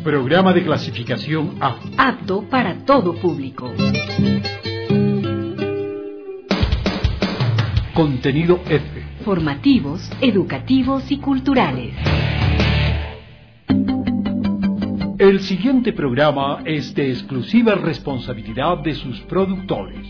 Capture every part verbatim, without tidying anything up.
Programa de clasificación A. Apto para todo público. Contenido F. Formativos, educativos y culturales. El siguiente programa es de exclusiva responsabilidad de sus productores.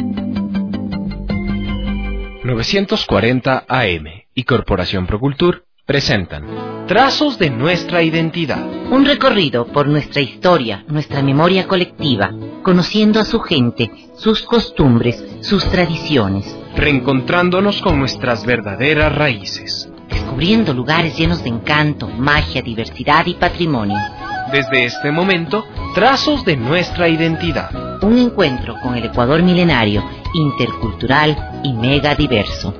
novecientos cuarenta A M y Corporación Procultur presentan Trazos de nuestra identidad. Un recorrido por nuestra historia, nuestra memoria colectiva, conociendo a su gente, sus costumbres, sus tradiciones. Reencontrándonos con nuestras verdaderas raíces. Descubriendo lugares llenos de encanto, magia, diversidad y patrimonio. Desde este momento, Trazos de nuestra identidad. Un encuentro con el Ecuador milenario, intercultural y mega diverso.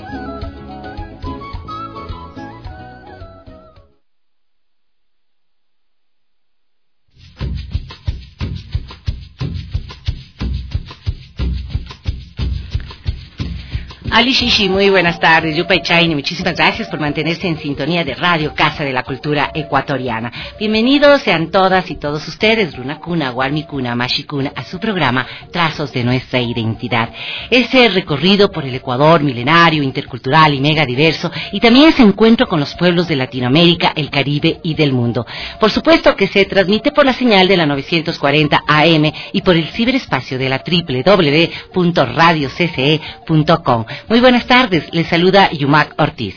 Ali Shishi, muy buenas tardes. Yupay Chaini, muchísimas gracias por mantenerse en sintonía de Radio Casa de la Cultura Ecuatoriana. Bienvenidos sean todas y todos ustedes, Runakuna, Guarmicuna, Mashikuna, a su programa Trazos de Nuestra Identidad. Ese recorrido por el Ecuador milenario, intercultural y mega diverso, y también ese encuentro con los pueblos de Latinoamérica, el Caribe y del mundo. Por supuesto que se transmite por la señal de la novecientos cuarenta A M y por el ciberespacio de la doble u doble u doble u punto radio c c e punto com. Muy buenas tardes, les saluda Yumac Ortiz.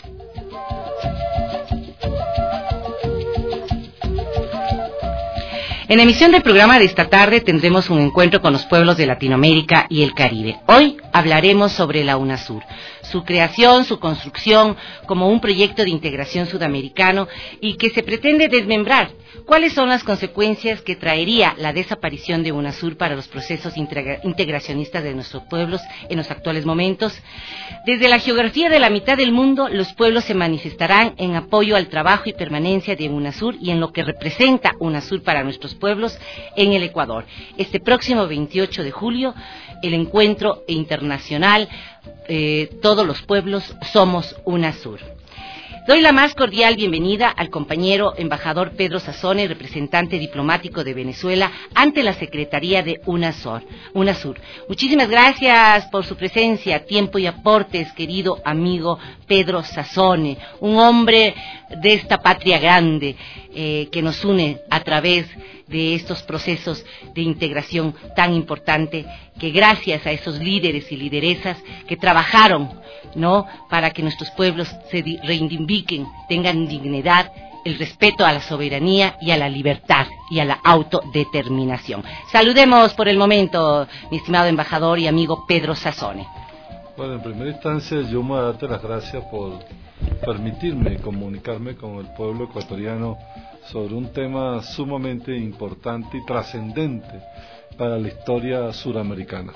En la emisión del programa de esta tarde tendremos un encuentro con los pueblos de Latinoamérica y el Caribe. Hoy hablaremos sobre la UNASUR, su creación, su construcción como un proyecto de integración sudamericano y que se pretende desmembrar. ¿Cuáles son las consecuencias que traería la desaparición de UNASUR para los procesos integra- integracionistas de nuestros pueblos en los actuales momentos? Desde la geografía de la mitad del mundo, los pueblos se manifestarán en apoyo al trabajo y permanencia de UNASUR y en lo que representa UNASUR para nuestros pueblos en el Ecuador. Este próximo veintiocho de julio, el encuentro internacional eh, Todos los pueblos somos UNASUR. Doy la más cordial bienvenida al compañero embajador Pedro Sassone, representante diplomático de Venezuela ante la Secretaría de UNASUR. UNASUR. Muchísimas gracias por su presencia, tiempo y aportes, querido amigo Pedro Sassone, un hombre de esta patria grande eh, que nos une a través de estos procesos de integración tan importante, que gracias a esos líderes y lideresas que trabajaron, ¿no?, para que nuestros pueblos se reivindiquen, tengan dignidad, el respeto a la soberanía y a la libertad y a la autodeterminación. Saludemos por el momento, mi estimado embajador y amigo Pedro Sassone. Bueno, en primera instancia, yo me voy a darte las gracias por permitirme comunicarme con el pueblo ecuatoriano sobre un tema sumamente importante y trascendente para la historia suramericana.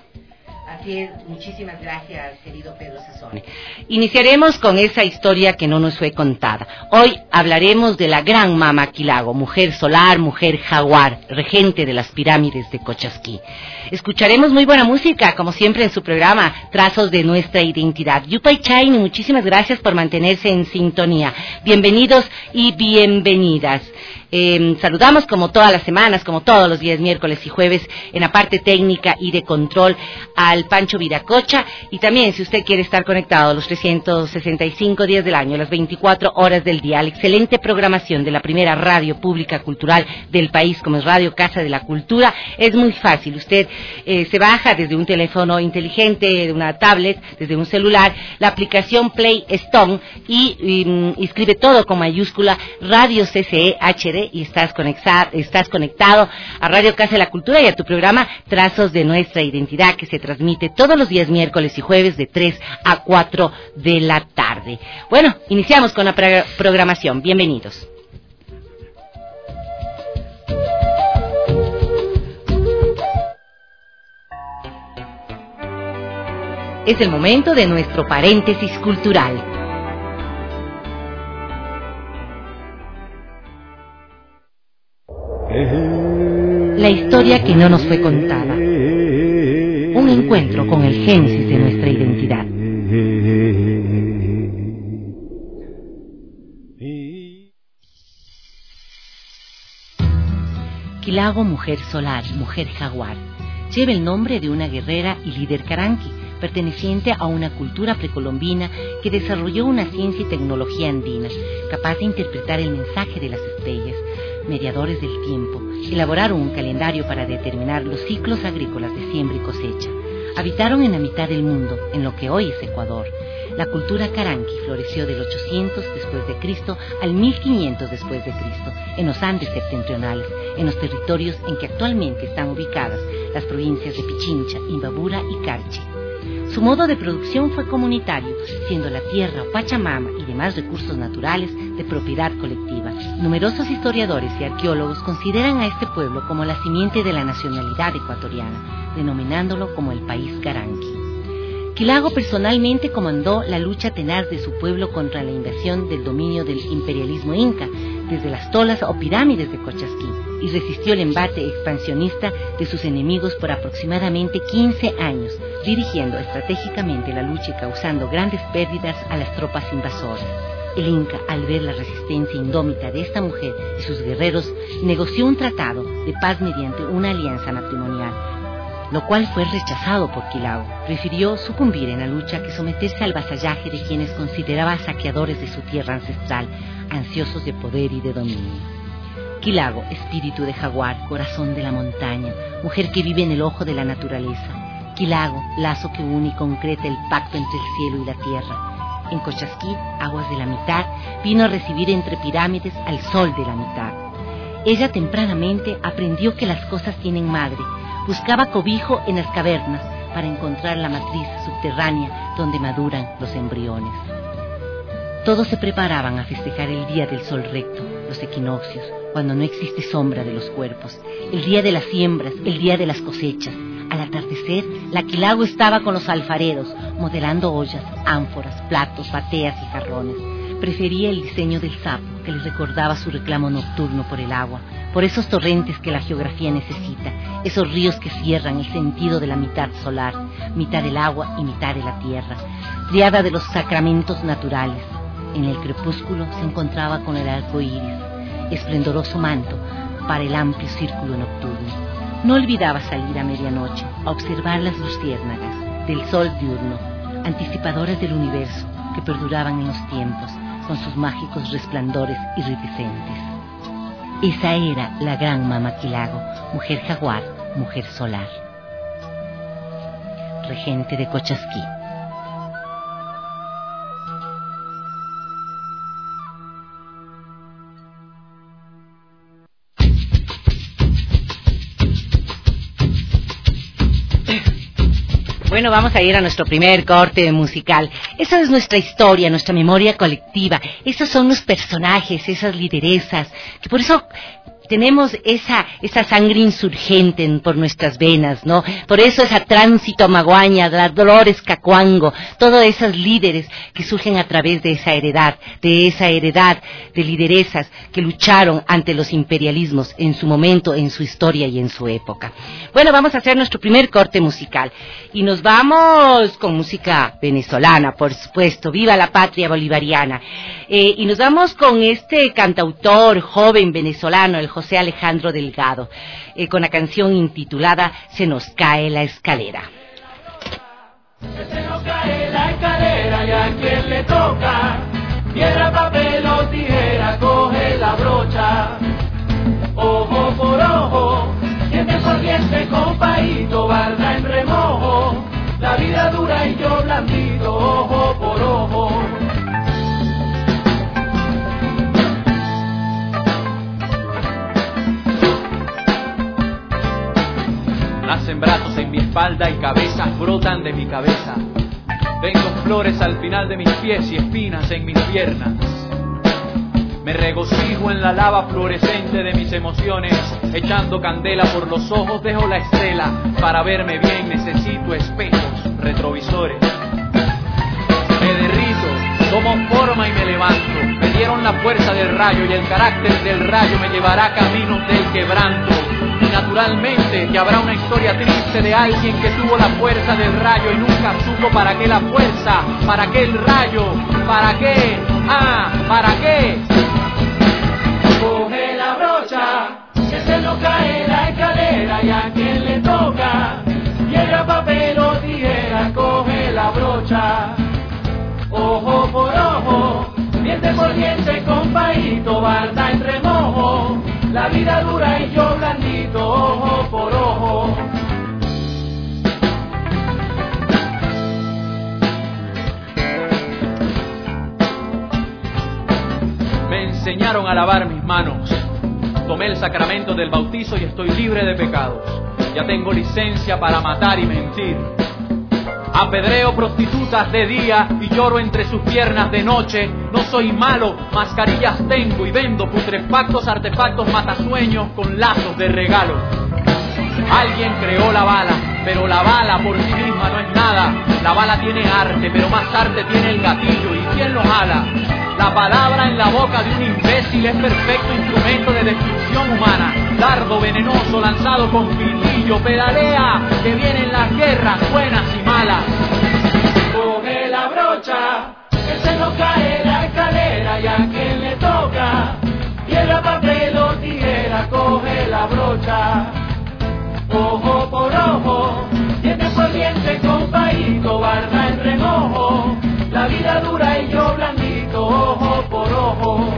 Así es, muchísimas gracias, querido Pedro Sassone. Iniciaremos con esa historia que no nos fue contada. Hoy hablaremos de la gran Mama Quilago, mujer solar, mujer jaguar, regente de las pirámides de Cochasquí. Escucharemos muy buena música, como siempre en su programa, Trazos de Nuestra Identidad. Yupay Chaini, muchísimas gracias por mantenerse en sintonía. Bienvenidos y bienvenidas. Eh, saludamos como todas las semanas, como todos los días, miércoles y jueves, en la parte técnica y de control al Pancho Viracocha, y también si usted quiere estar conectado los trescientos sesenta y cinco días del año, las veinticuatro horas del día, la excelente programación de la primera radio pública cultural del país, como es Radio Casa de la Cultura, es muy fácil. Usted eh, se baja desde un teléfono inteligente, de una tablet, desde un celular, la aplicación Play Stone y, y inscribe todo con mayúscula Radio C C E H D y estás conectado, estás conectado a Radio Casa de la Cultura y a tu programa Trazos de Nuestra Identidad, que se transmite todos los días miércoles y jueves de tres a cuatro de la tarde. Bueno, iniciamos con la pro- programación. Bienvenidos. Es el momento de nuestro paréntesis cultural. La historia que no nos fue contada. Un encuentro con el génesis de nuestra identidad. Quilago, mujer solar, mujer jaguar, lleva el nombre de una guerrera y líder caranqui, perteneciente a una cultura precolombina que desarrolló una ciencia y tecnología andina, capaz de interpretar el mensaje de las estrellas, mediadores del tiempo. Elaboraron un calendario para determinar los ciclos agrícolas de siembra y cosecha. Habitaron en la mitad del mundo, en lo que hoy es Ecuador. La cultura caranqui floreció del ochocientos después de Cristo al mil quinientos después de Cristo, en los Andes septentrionales, en los territorios en que actualmente están ubicadas las provincias de Pichincha, Imbabura y Carchi. Su modo de producción fue comunitario, siendo la tierra o Pachamama y demás recursos naturales de propiedad colectiva. Numerosos historiadores y arqueólogos consideran a este pueblo como la simiente de la nacionalidad ecuatoriana, denominándolo como el país caranqui. Quilago personalmente comandó la lucha tenaz de su pueblo contra la invasión del dominio del imperialismo inca, desde las tolas o pirámides de Cochasquí, y resistió el embate expansionista de sus enemigos por aproximadamente quince años, dirigiendo estratégicamente la lucha y causando grandes pérdidas a las tropas invasoras. El Inca, al ver la resistencia indómita de esta mujer y sus guerreros, negoció un tratado de paz mediante una alianza matrimonial, lo cual fue rechazado por Quilago. Prefirió sucumbir en la lucha que someterse al vasallaje de quienes consideraba saqueadores de su tierra ancestral, ansiosos de poder y de dominio. Quilago, espíritu de jaguar, corazón de la montaña, mujer que vive en el ojo de la naturaleza. Quilago, lazo que une y concreta el pacto entre el cielo y la tierra. En Cochasquí, aguas de la mitad, vino a recibir entre pirámides al sol de la mitad. Ella tempranamente aprendió que las cosas tienen madre. Buscaba cobijo en las cavernas para encontrar la matriz subterránea donde maduran los embriones. Todos se preparaban a festejar el día del sol recto, los equinoccios, cuando no existe sombra de los cuerpos, el día de las siembras, el día de las cosechas. Al atardecer, la Quilago estaba con los alfareros, modelando ollas, ánforas, platos, bateas y jarrones. Prefería el diseño del sapo, que le recordaba su reclamo nocturno por el agua, por esos torrentes que la geografía necesita, esos ríos que cierran el sentido de la mitad solar, mitad del agua y mitad de la tierra, triada de los sacramentos naturales. En el crepúsculo se encontraba con el arco iris, esplendoroso manto para el amplio círculo nocturno. No olvidaba salir a medianoche a observar las luciérnagas del sol diurno, anticipadoras del universo que perduraban en los tiempos, con sus mágicos resplandores iridescentes. Esa era la gran Mama Quilago, mujer jaguar, mujer solar. Regente de Cochasquí. Bueno, vamos a ir a nuestro primer corte musical. Esa es nuestra historia, nuestra memoria colectiva. Esos son los personajes, esas lideresas, que por eso tenemos esa esa sangre insurgente en, por nuestras venas, ¿no? Por eso esa Tránsito Maguaña, la Dolores Cacuango, todas esas líderes que surgen a través de esa heredad, de esa heredad de lideresas que lucharon ante los imperialismos en su momento, en su historia y en su época. Bueno, vamos a hacer nuestro primer corte musical y nos vamos con música venezolana, por supuesto. ¡Viva la patria bolivariana! Eh, y nos vamos con este cantautor joven venezolano, el José Alejandro Delgado, eh, con la canción intitulada Se nos cae la escalera. Se nos cae la escalera y a quien le toca, piedra, papel o tijera, coge la brocha. Ojo por ojo, diente por diente, compadito, barda en remojo. La vida dura y yo blandito, ojo por ojo. Nacen brazos en mi espalda y cabezas brotan de mi cabeza. Tengo flores al final de mis pies y espinas en mis piernas. Me regocijo en la lava fluorescente de mis emociones, echando candela por los ojos dejo la estela. Para verme bien necesito espejos, retrovisores. Me derrito, tomo forma y me levanto. Me dieron la fuerza del rayo y el carácter del rayo me llevará a caminos del quebranto. Y naturalmente que habrá una historia triste de alguien que tuvo la fuerza del rayo y nunca supo para qué la fuerza, para qué el rayo, para qué, ah, para qué. Coge la brocha, que se nos cae paito, barda en remojo, la vida dura y yo blandito, ojo por ojo. Me enseñaron a lavar mis manos. Tomé el sacramento del bautizo y estoy libre de pecados. Ya tengo licencia para matar y mentir. Apedreo prostitutas de día y lloro entre sus piernas de noche. No soy malo, mascarillas tengo y vendo putrefactos artefactos matasueños con lazos de regalo. Alguien creó la bala, pero la bala por sí misma no es nada. La bala tiene arte, pero más arte tiene el gatillo. ¿Y quién lo jala? La palabra en la boca de un imbécil es perfecto instrumento de destrucción humana. Dardo venenoso lanzado con pitillo, pedalea, que vienen las guerras buenas y malas. Coge la brocha, que se nos cae la escalera y a quien le toca. Piedra, papel o tijera, coge la brocha. Ojo por ojo, diente por diente, compadito, barra en remojo. La vida dura y yo blandito, ojo por ojo.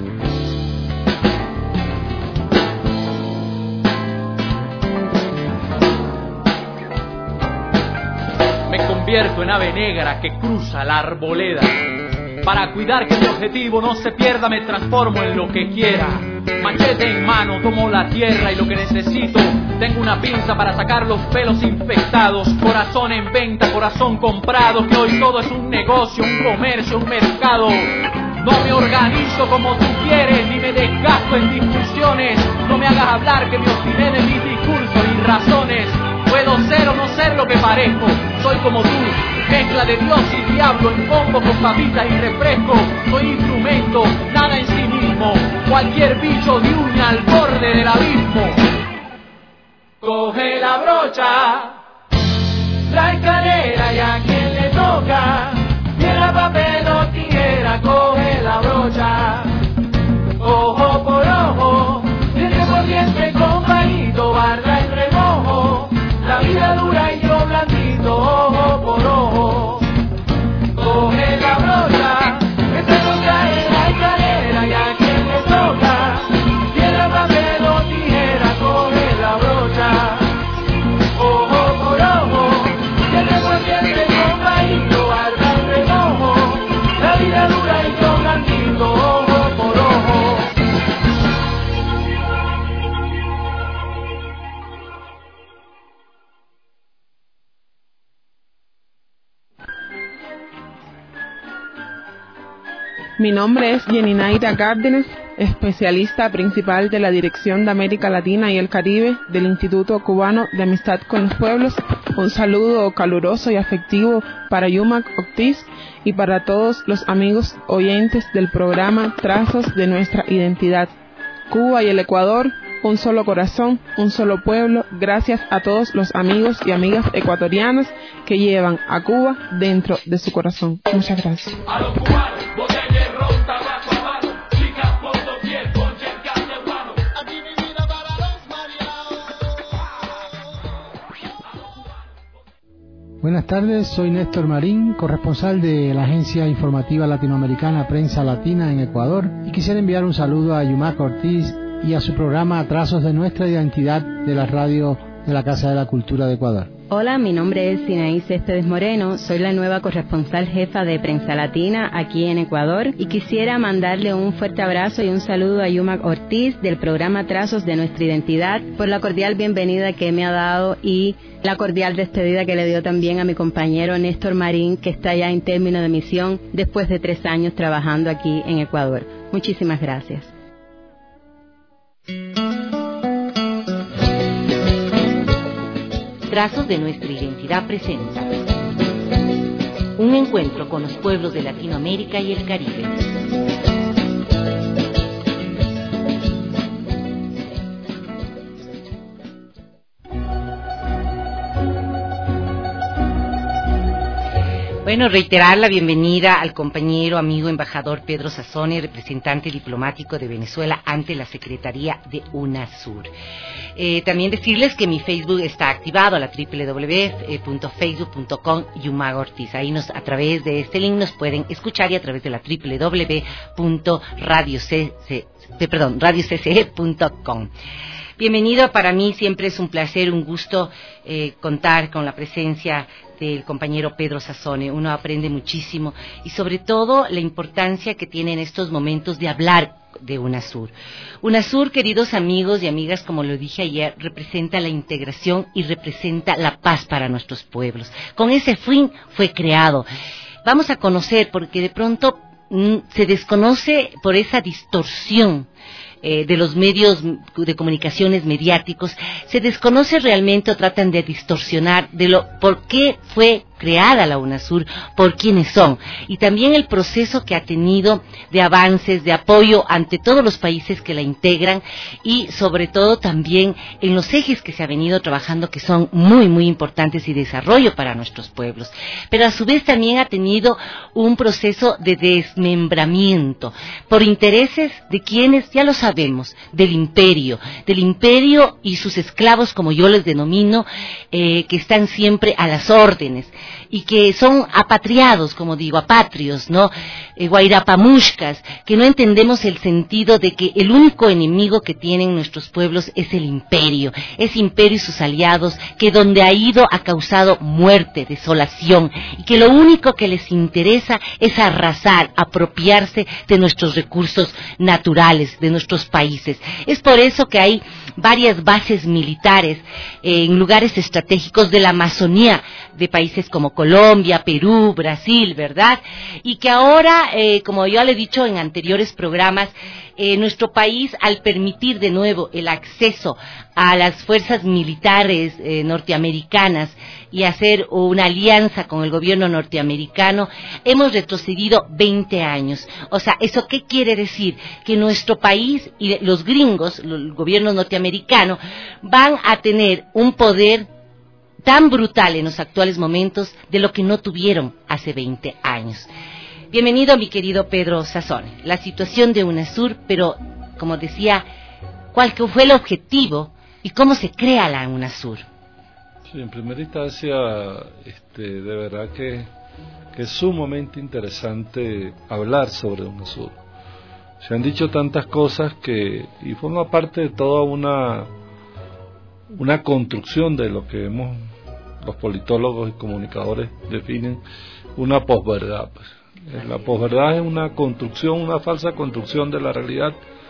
Me convierto en ave negra que cruza la arboleda. Para cuidar que mi objetivo no se pierda me transformo en lo que quiera. Machete en mano, tomo la tierra y lo que necesito. Tengo una pinza para sacar los pelos infectados. Corazón en venta, corazón comprado. Que hoy todo es un negocio, un comercio, un mercado. No me organizo como tú quieres, ni me desgasto en discusiones. No me hagas hablar que me obstiné de mis discursos y razones. Puedo ser o no ser lo que parezco. Soy como tú, mezcla de Dios y diablo en combo con papitas y refresco. Soy instrumento, nada en sí mismo. Cualquier bicho de uña al borde del abismo. Coge la brocha, la escalera y a quien le toca. Piedra, papel o tijera, coge la brocha. Ojo por ojo, diente por diente, compadito, barra en remojo. La vida dura y yo blandito, ojo por ojo. Coge la brocha, que se nos cae la escalera y a quien le toca. Piedra, papel o tijera, coge la brocha. Ojo por ojo, diente por diente, compadito, barra en remojo. La vida dura y yo blandito, ojo por ojo. Mi nombre es Yeninaira Cárdenas, especialista principal de la Dirección de América Latina y el Caribe del Instituto Cubano de Amistad con los Pueblos. Un saludo caluroso y afectivo para Yumak Ortiz y para todos los amigos oyentes del programa Trazos de Nuestra Identidad. Cuba y el Ecuador, un solo corazón, un solo pueblo, gracias a todos los amigos y amigas ecuatorianos que llevan a Cuba dentro de su corazón. Muchas gracias. A los cubanos, botella de ron, tabaco habano, chicas por doquier, ponche en castellano. Aquí mi vida para los mareados. Buenas tardes, soy Néstor Marín, corresponsal de la agencia informativa latinoamericana Prensa Latina en Ecuador, y quisiera enviar un saludo a Yumak Ortiz y a su programa Trazos de Nuestra Identidad de la radio de la Casa de la Cultura de Ecuador. Hola, mi nombre es Sinaí Céspedes Moreno, soy la nueva corresponsal jefa de Prensa Latina aquí en Ecuador y quisiera mandarle un fuerte abrazo y un saludo a Yumak Ortiz del programa Trazos de Nuestra Identidad por la cordial bienvenida que me ha dado y la cordial despedida que le dio también a mi compañero Néstor Marín, que está ya en término de misión después de tres años trabajando aquí en Ecuador. Muchísimas gracias. Trazos de Nuestra Identidad presenta un encuentro con los pueblos de Latinoamérica y el Caribe. Bueno, reiterar la bienvenida al compañero, amigo, embajador Pedro Sassone, representante diplomático de Venezuela ante la Secretaría de UNASUR. Eh, también decirles que mi Facebook está activado a la doble u doble u doble u punto facebook punto com Yumag Ortiz. Ahí nos, a través de este link nos pueden escuchar y a través de la doble u doble u doble u punto radio c c e punto com. Bienvenido, para mí siempre es un placer, un gusto eh, contar con la presencia del compañero Pedro Sassone. Uno aprende muchísimo y sobre todo la importancia que tiene en estos momentos de hablar de UNASUR. UNASUR, queridos amigos y amigas, como lo dije ayer, representa la integración y representa la paz para nuestros pueblos. Con ese fin fue creado. Vamos a conocer, porque de pronto mm, se desconoce por esa distorsión Eh, de los medios de comunicaciones mediáticos, se desconoce realmente o tratan de distorsionar de lo por qué fue creada la UNASUR, por quiénes son, y también el proceso que ha tenido de avances, de apoyo ante todos los países que la integran y sobre todo también en los ejes que se ha venido trabajando, que son muy muy importantes y desarrollo para nuestros pueblos, pero a su vez también ha tenido un proceso de desmembramiento por intereses de quienes, ya lo sabemos, del imperio, del imperio y sus esclavos, como yo les denomino, eh, que están siempre a las órdenes y que son apatriados, como digo, apatrios, ¿no? Eh, guairapamushkas, que no entendemos el sentido de que el único enemigo que tienen nuestros pueblos es el imperio, ese imperio y sus aliados, que donde ha ido ha causado muerte, desolación, y que lo único que les interesa es arrasar, apropiarse de nuestros recursos naturales, de nuestros países. Es por eso que hay varias bases militares eh, en lugares estratégicos de la Amazonía, de países como Colombia, Perú, Brasil, ¿verdad? Y que ahora, eh, como yo le he dicho en anteriores programas, eh, nuestro país, al permitir de nuevo el acceso a las fuerzas militares eh, norteamericanas y hacer una alianza con el gobierno norteamericano, hemos retrocedido veinte años. O sea, ¿eso qué quiere decir? Que nuestro país y los gringos, el gobierno norteamericano, van a tener un poder tan brutal en los actuales momentos de lo que no tuvieron hace veinte años. Bienvenido, mi querido Pedro Sassone. La situación de UNASUR, pero, como decía, ¿cuál fue el objetivo y cómo se crea la UNASUR? Sí, en primera instancia, este, de verdad que, que es sumamente interesante hablar sobre UNASUR. Se han dicho tantas cosas que, y forma parte de toda una, una construcción de lo que hemos, los politólogos y comunicadores definen una posverdad. La posverdad es una construcción, una falsa construcción de la realidad,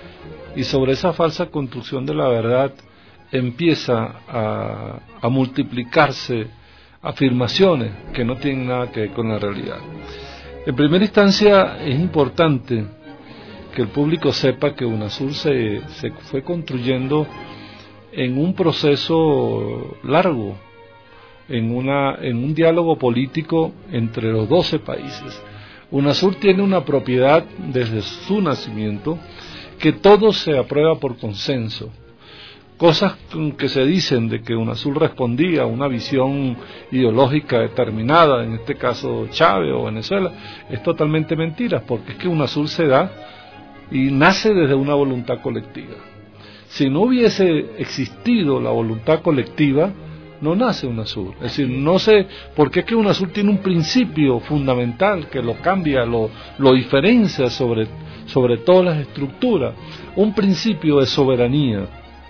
y sobre esa falsa construcción de la verdad empieza a, a multiplicarse afirmaciones que no tienen nada que ver con la realidad. En primera instancia es importante que el público sepa que UNASUR se, se fue construyendo en un proceso largo, en, una, en un diálogo político entre los doce países. UNASUR tiene una propiedad desde su nacimiento, que todo se aprueba por consenso. Cosas que se dicen de que UNASUR respondía a una visión ideológica determinada, en este caso Chávez o Venezuela, es totalmente mentira, porque es que UNASUR se da y nace desde una voluntad colectiva. Si no hubiese existido la voluntad colectiva, no nace UNASUR. Es decir, no sé por qué es que UNASUR tiene un principio fundamental que lo cambia, lo, lo diferencia sobre, sobre todas las estructuras, un principio de soberanía.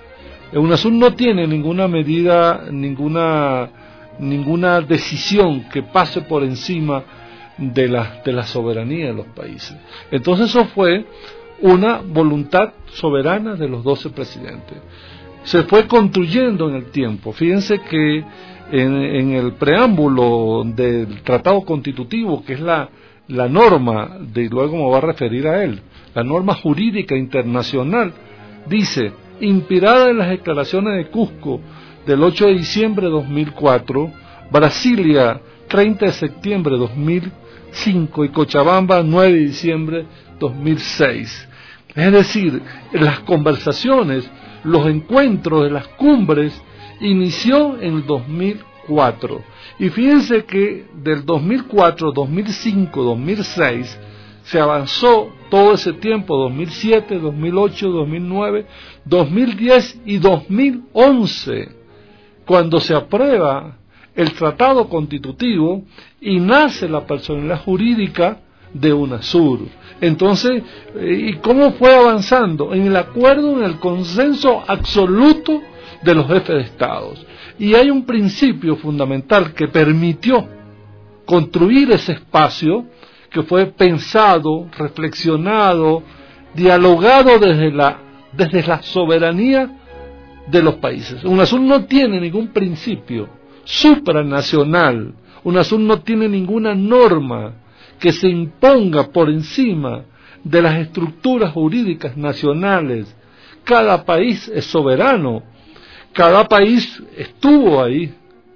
UNASUR no tiene ninguna medida, ninguna, ninguna decisión que pase por encima de la, de la soberanía de los países. Entonces eso fue una voluntad soberana de los doce presidentes. Se fue construyendo en el tiempo. Fíjense que en, en el preámbulo del Tratado Constitutivo, que es la, la norma, de luego me voy a referir a él, la norma jurídica internacional, dice: inspirada en las declaraciones de Cusco del ocho de diciembre de dos mil cuatro, Brasilia treinta de septiembre de dos mil cinco y Cochabamba nueve de diciembre de dos mil seis. Es decir, las conversaciones, los encuentros de las cumbres inició en el dos mil cuatro. Y fíjense que del dos mil cuatro, dos mil cinco, dos mil seis se avanzó todo ese tiempo, dos mil siete, dos mil ocho, dos mil nueve, dos mil diez y dos mil once, cuando se aprueba el Tratado Constitutivo y nace la personalidad jurídica de UNASUR. Entonces, ¿y cómo fue avanzando? En el acuerdo, en el consenso absoluto de los jefes de Estados. Y hay un principio fundamental que permitió construir ese espacio, que fue pensado, reflexionado, dialogado desde la, desde la soberanía de los países. UNASUR no tiene ningún principio supranacional, UNASUR no tiene ninguna norma que se imponga por encima de las estructuras jurídicas nacionales. Cada país es soberano, cada país estuvo ahí,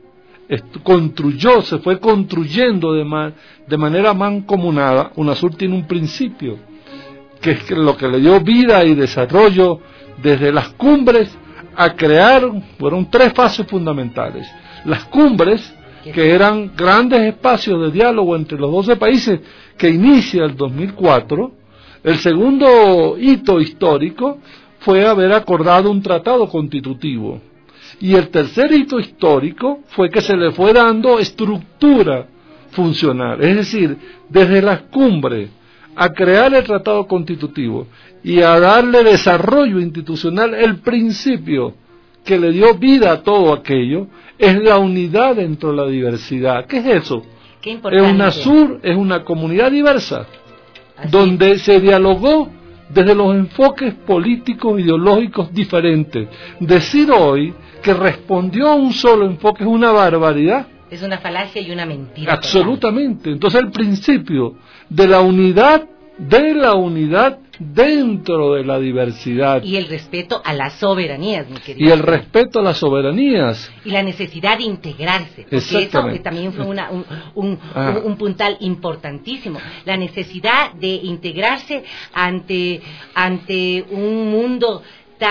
construyó, se fue construyendo de, ma de manera mancomunada. UNASUR tiene un principio, que es lo que le dio vida y desarrollo desde las cumbres a crear, fueron tres fases fundamentales. Las cumbres, que eran grandes espacios de diálogo entre los doce países, que inicia el dos mil cuatro. El segundo hito histórico fue haber acordado un tratado constitutivo. Y el tercer hito histórico fue que se le fue dando estructura funcional, es decir, desde las cumbres a crear el tratado constitutivo y a darle desarrollo institucional. El principio que le dio vida a todo aquello es la unidad dentro de la diversidad. ¿Qué es eso? Qué importante. UNASUR es una comunidad diversa, así, donde se dialogó desde los enfoques políticos, ideológicos diferentes. Decir hoy que respondió a un solo enfoque es una barbaridad. Es una falacia y una mentira. Absolutamente. Total. Entonces el principio de la unidad, de la unidad dentro de la diversidad. Y el respeto a las soberanías, mi querido. Y el respeto a las soberanías. Y la necesidad de integrarse. Porque eso también fue una, un, un, ah. un, un puntal importantísimo. La necesidad de integrarse ante, ante un mundo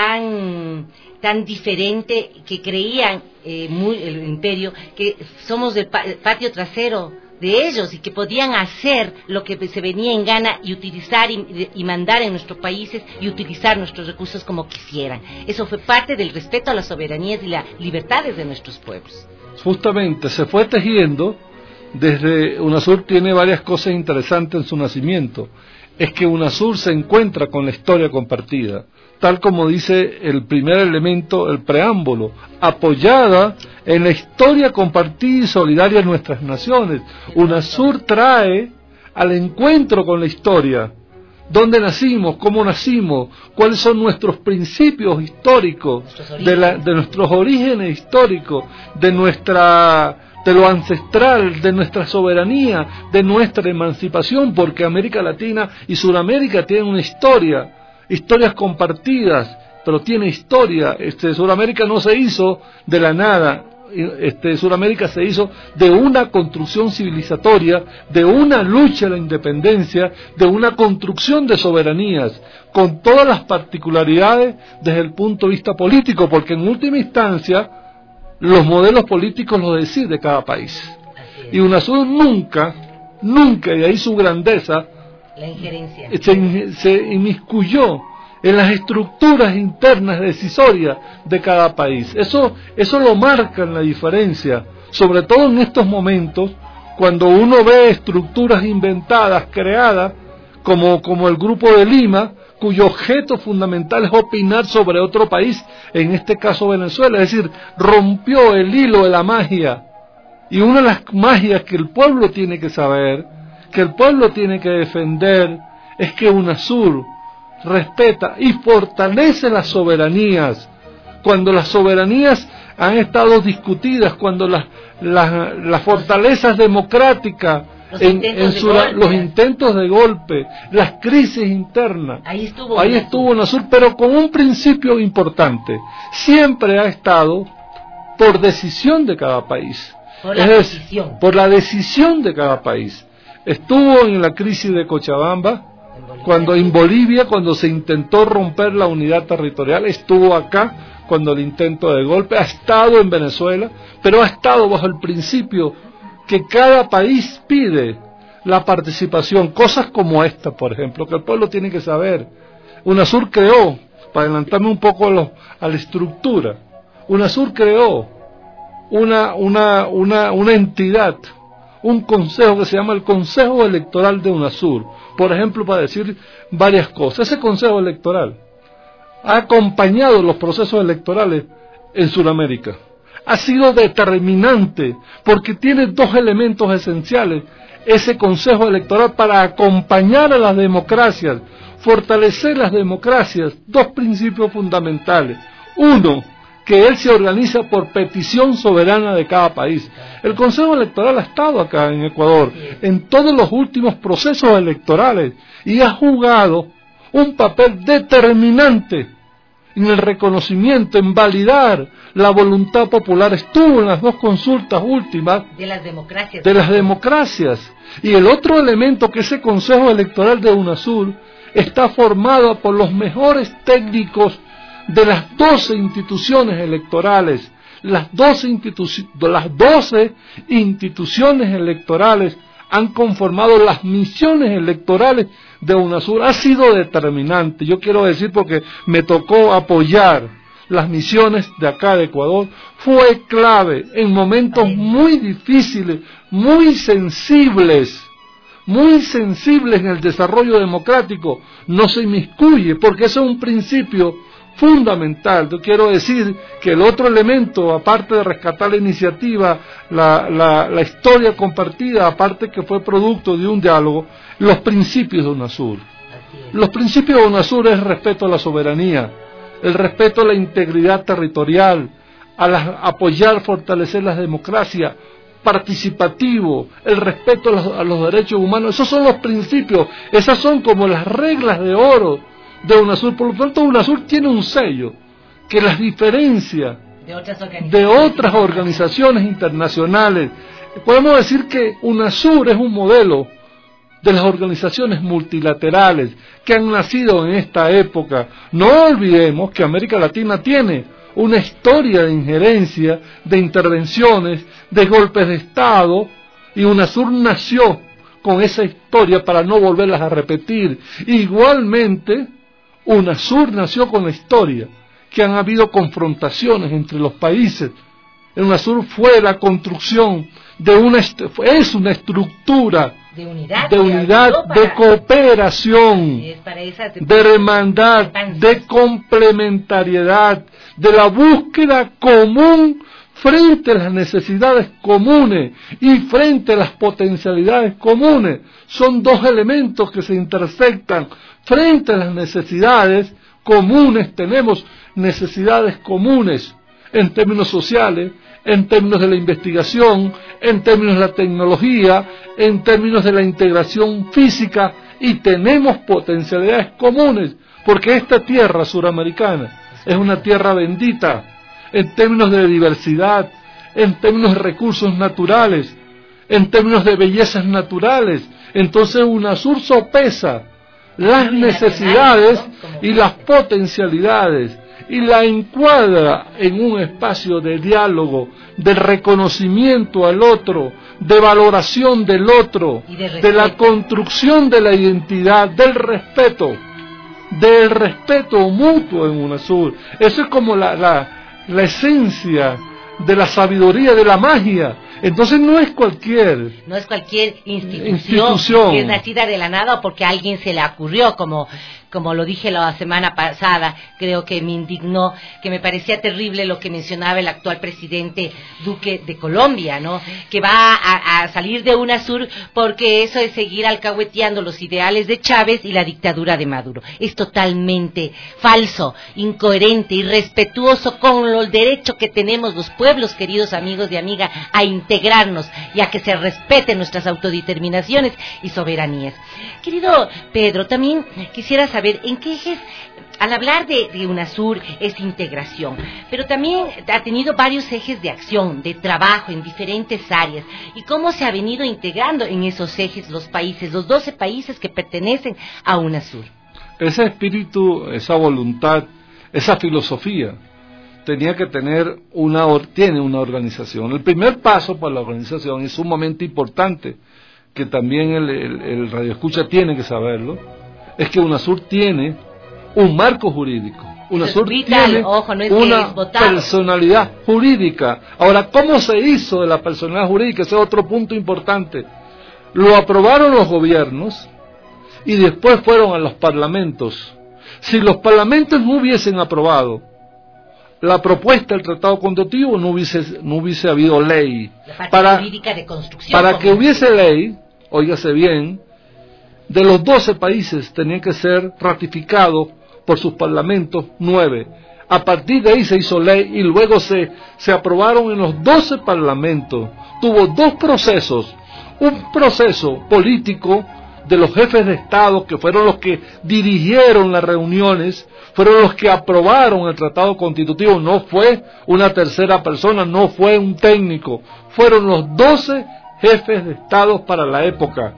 tan... tan diferente, que creían eh, muy, el imperio, que somos el, pa el patio trasero de ellos y que podían hacer lo que se venía en gana y utilizar y, y mandar en nuestros países y utilizar nuestros recursos como quisieran. Eso fue parte del respeto a las soberanías y las libertades de nuestros pueblos. Justamente, se fue tejiendo desde UNASUR. Tiene varias cosas interesantes en su nacimiento. Es que UNASUR se encuentra con la historia compartida, tal como dice el primer elemento, el preámbulo, apoyada en la historia compartida y solidaria de nuestras naciones. UNASUR trae al encuentro con la historia, dónde nacimos, cómo nacimos, cuáles son nuestros principios históricos, de, la, de nuestros orígenes históricos, de nuestra... de lo ancestral, de nuestra soberanía, de nuestra emancipación, porque América Latina y Sudamérica tienen una historia, historias compartidas, pero tiene historia. Este, Sudamérica no se hizo de la nada, este, Sudamérica se hizo de una construcción civilizatoria, de una lucha a la independencia, de una construcción de soberanías, con todas las particularidades desde el punto de vista político, porque en última instancia los modelos políticos los decide cada país. Y UNASUR nunca, nunca, y ahí su grandeza, la injerencia, se, se inmiscuyó en las estructuras internas decisorias de cada país. Eso, eso lo marca en la diferencia, sobre todo en estos momentos, cuando uno ve estructuras inventadas, creadas, como, como el Grupo de Lima, cuyo objeto fundamental es opinar sobre otro país, en este caso Venezuela, es decir, rompió el hilo de la magia. Y una de las magias que el pueblo tiene que saber, que el pueblo tiene que defender, es que UNASUR respeta y fortalece las soberanías. Cuando las soberanías han estado discutidas, cuando las, las, las fortalezas democráticas, Los, en, intentos en su, de los intentos de golpe, las crisis internas, ahí estuvo, ahí estuvo UNASUR, pero con un principio importante: siempre ha estado por decisión de cada país, por la es decisión, por la decisión de cada país. Estuvo en la crisis de Cochabamba, Cuando en Bolivia, cuando se intentó romper la unidad territorial, estuvo acá cuando el intento de golpe, ha estado en Venezuela, pero ha estado bajo el principio que cada país pide la participación, cosas como esta, por ejemplo, que el pueblo tiene que saber. UNASUR creó, para adelantarme un poco a, lo, a la estructura, UNASUR creó una, una, una, una entidad, un consejo que se llama el Consejo Electoral de UNASUR, por ejemplo, para decir varias cosas. Ese Consejo Electoral ha acompañado los procesos electorales en Sudamérica. Ha sido determinante porque tiene dos elementos esenciales ese Consejo Electoral para acompañar a las democracias, fortalecer las democracias, dos principios fundamentales. Uno, que él se organiza por petición soberana de cada país. El Consejo Electoral ha estado acá en Ecuador en todos los últimos procesos electorales y ha jugado un papel determinante en el reconocimiento, en validar la voluntad popular. Estuvo en las dos consultas últimas de las democracias. De las democracias. Y el otro elemento, que ese Consejo Electoral de UNASUR está formado por los mejores técnicos de las doce instituciones electorales. Las doce, instituci- las doce instituciones electorales han conformado las misiones electorales de UNASUR. Ha sido determinante, yo quiero decir, porque me tocó apoyar las misiones de acá de Ecuador. Fue clave en momentos muy difíciles, muy sensibles, muy sensibles en el desarrollo democrático. No se inmiscuye, porque eso es un principio fundamental. Yo quiero decir que el otro elemento, aparte de rescatar la iniciativa, la, la, la historia compartida, aparte que fue producto de un diálogo, los principios de UNASUR. Los principios de UNASUR es el respeto a la soberanía, el respeto a la integridad territorial, a la, apoyar, fortalecer las democracias, participativo, el respeto a los, a los derechos humanos. Esos son los principios, esas son como las reglas de oro de UNASUR. Por lo tanto, UNASUR tiene un sello que las diferencia de otras organizaciones, de otras organizaciones internacionales. Podemos decir que UNASUR es un modelo de las organizaciones multilaterales que han nacido en esta época. No olvidemos que América Latina tiene una historia de injerencia, de intervenciones, de golpes de Estado, y UNASUR nació con esa historia para no volverlas a repetir. Igualmente, UNASUR nació con la historia que han habido confrontaciones entre los países. UNASUR fue la construcción de una, es una estructura de unidad, de, unidad, de cooperación, de hermandad, de complementariedad, de la búsqueda común frente a las necesidades comunes y frente a las potencialidades comunes. Son dos elementos que se intersectan. Frente a las necesidades comunes tenemos necesidades comunes en términos sociales, en términos de la investigación, en términos de la tecnología, en términos de la integración física, y tenemos potencialidades comunes, porque esta tierra suramericana es una tierra bendita en términos de diversidad, en términos de recursos naturales, en términos de bellezas naturales. Entonces UNASUR sopesa las necesidades y las potencialidades y la encuadra en un espacio de diálogo, de reconocimiento al otro, de valoración del otro, de, de la construcción de la identidad, del respeto, del respeto mutuo en UNASUR. Eso es como la, la, la esencia de la sabiduría, de la magia. Entonces no es cualquier no es cualquier institución, institución que es nacida de la nada o porque a alguien se le ocurrió, como como lo dije la semana pasada. Creo que me indignó, que me parecía terrible lo que mencionaba el actual presidente Duque de Colombia, ¿no? Que va a, a salir de UNASUR porque eso es seguir alcahueteando los ideales de Chávez y la dictadura de Maduro. Es totalmente falso, incoherente, irrespetuoso con el derecho que tenemos los pueblos, queridos amigos y amigas, a integrarnos y a que se respeten nuestras autodeterminaciones y soberanías. Querido Pedro, también quisiera saber en qué ejes al hablar de, de UNASUR es integración, pero también ha tenido varios ejes de acción, de trabajo en diferentes áreas, y cómo se ha venido integrando en esos ejes los países, los doce países que pertenecen a UNASUR. Ese espíritu, esa voluntad, esa filosofía tenía que tener una, tiene una organización. El primer paso para la organización es sumamente importante, que también el, el, el radioescucha tiene que saberlo, es que UNASUR tiene un marco jurídico. UNASUR vital, tiene ojo, no es una que es personalidad jurídica. Ahora, ¿cómo se hizo de la personalidad jurídica? Ese es otro punto importante. Lo aprobaron los gobiernos y después fueron a los parlamentos. Si los parlamentos no hubiesen aprobado la propuesta del tratado constitutivo, no hubiese, no hubiese habido ley. La parte para, jurídica de construcción. Para que hubiese ley, óigase bien, de los doce países tenía que ser ratificado por sus parlamentos nueve. A partir de ahí se hizo ley y luego se, se aprobaron en los doce parlamentos. Tuvo dos procesos. Un proceso político de los jefes de Estado, que fueron los que dirigieron las reuniones, fueron los que aprobaron el tratado constitutivo, no fue una tercera persona, no fue un técnico, fueron los doce jefes de Estado para la época.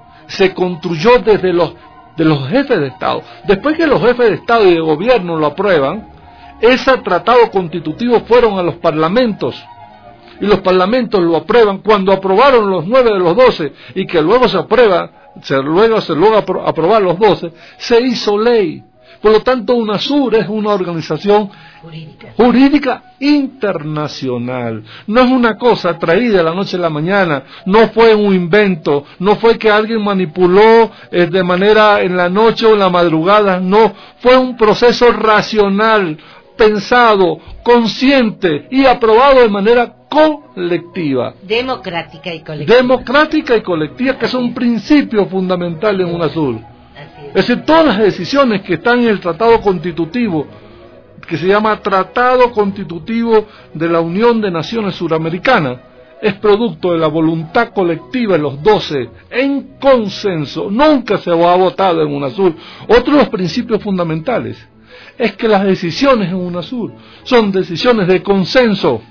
Se construyó desde los, de los jefes de Estado. Después que los jefes de Estado y de gobierno lo aprueban, ese tratado constitutivo fueron a los parlamentos, y los parlamentos lo aprueban. Cuando aprobaron los nueve de los doce, y que luego se aprueba, se luego se logra apro aprobar los doce, se hizo ley. Por lo tanto, UNASUR es una organización jurídica. jurídica internacional. No es una cosa traída de la noche a la mañana, no fue un invento, no fue que alguien manipuló eh, de manera en la noche o en la madrugada, no, fue un proceso racional, pensado, consciente y aprobado de manera colectiva. Democrática y colectiva. Democrática y colectiva, que es un principio fundamental en UNASUR. Es decir, todas las decisiones que están en el Tratado Constitutivo, que se llama Tratado Constitutivo de la Unión de Naciones Suramericanas, es producto de la voluntad colectiva de los doce, en consenso. Nunca se ha votado en UNASUR. Otro de los principios fundamentales es que las decisiones en UNASUR son decisiones de consenso.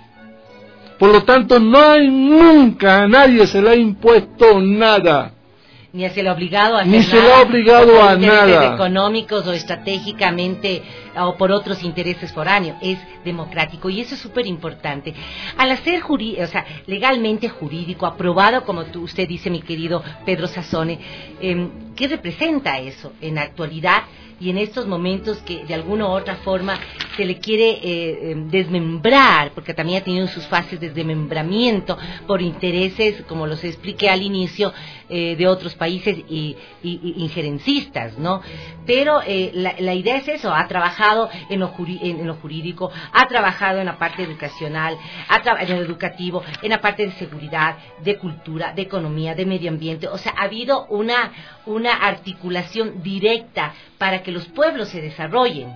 Por lo tanto, no hay nunca, a nadie se le ha impuesto nada. Ni se le ha obligado a hacer Ni se le ha obligado a nada. Económicos o estratégicamente o por otros intereses foráneos. Es democrático y eso es súper importante. Al hacer jurí, o sea, legalmente jurídico, aprobado, como tú, usted dice, mi querido Pedro Sassone, eh, ¿qué representa eso en la actualidad y en estos momentos que de alguna u otra forma se le quiere eh, desmembrar, porque también ha tenido sus fases de desmembramiento por intereses, como los expliqué al inicio, eh, de otros países y, y, y injerencistas, ¿no? Pero eh, la, la idea es eso, ha trabajado en lo, juri, en, en lo jurídico, ha trabajado en la parte educacional, ha tra en lo educativo, en la parte de seguridad, de cultura, de economía, de medio ambiente, o sea, ha habido una, una articulación directa para que los pueblos se desarrollen.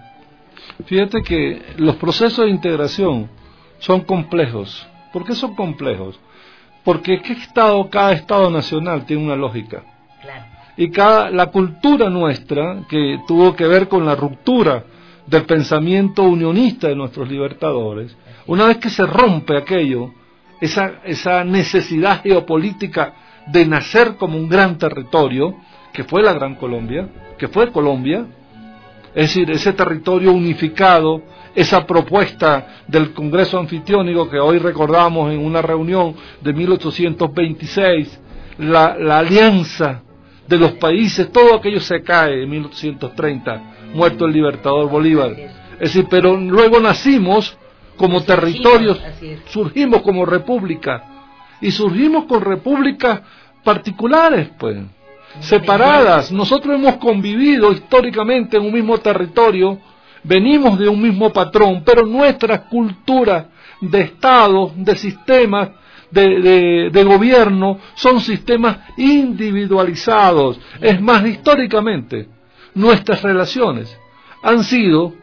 Fíjate que los procesos de integración son complejos. ¿Por qué son complejos? Porque ¿qué estado, cada estado nacional tiene una lógica? Claro. Y cada, la cultura nuestra, que tuvo que ver con la ruptura del pensamiento unionista de nuestros libertadores, una vez que se rompe aquello, esa, esa necesidad geopolítica de nacer como un gran territorio, que fue la Gran Colombia, que fue Colombia, es decir, ese territorio unificado, esa propuesta del Congreso Anfitriónico que hoy recordamos en una reunión de mil ochocientos veintiséis, la, la alianza de los países, todo aquello se cae en mil ochocientos treinta, muerto el libertador Bolívar. Es decir, pero luego nacimos como territorios, surgimos como república, y surgimos con repúblicas particulares, pues, separadas. Nosotros hemos convivido históricamente en un mismo territorio, venimos de un mismo patrón, pero nuestras culturas de Estado, de sistemas de, de, de gobierno, son sistemas individualizados. Es más, históricamente, nuestras relaciones han sido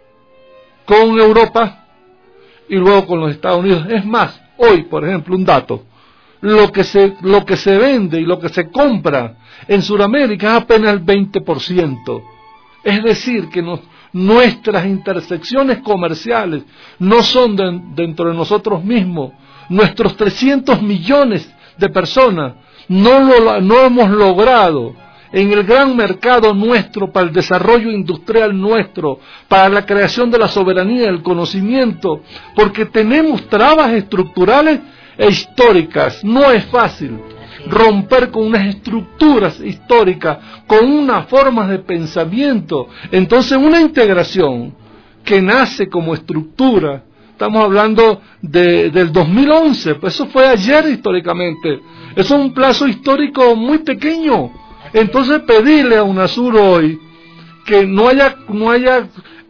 con Europa y luego con los Estados Unidos. Es más, hoy, por ejemplo, un dato, lo que se, lo que se vende y lo que se compra en Sudamérica es apenas el veinte por ciento. Es decir, que nos, nuestras intersecciones comerciales no son de, dentro de nosotros mismos. Nuestros trescientos millones de personas no lo no hemos logrado en el gran mercado nuestro, para el desarrollo industrial nuestro, para la creación de la soberanía del conocimiento, porque tenemos trabas estructurales e históricas. No es fácil romper con unas estructuras históricas, con unas formas de pensamiento. Entonces, una integración que nace como estructura, estamos hablando de, del dos mil once, pues eso fue ayer históricamente, eso es un plazo histórico muy pequeño. Entonces, pedirle a UNASUR hoy que no haya, no haya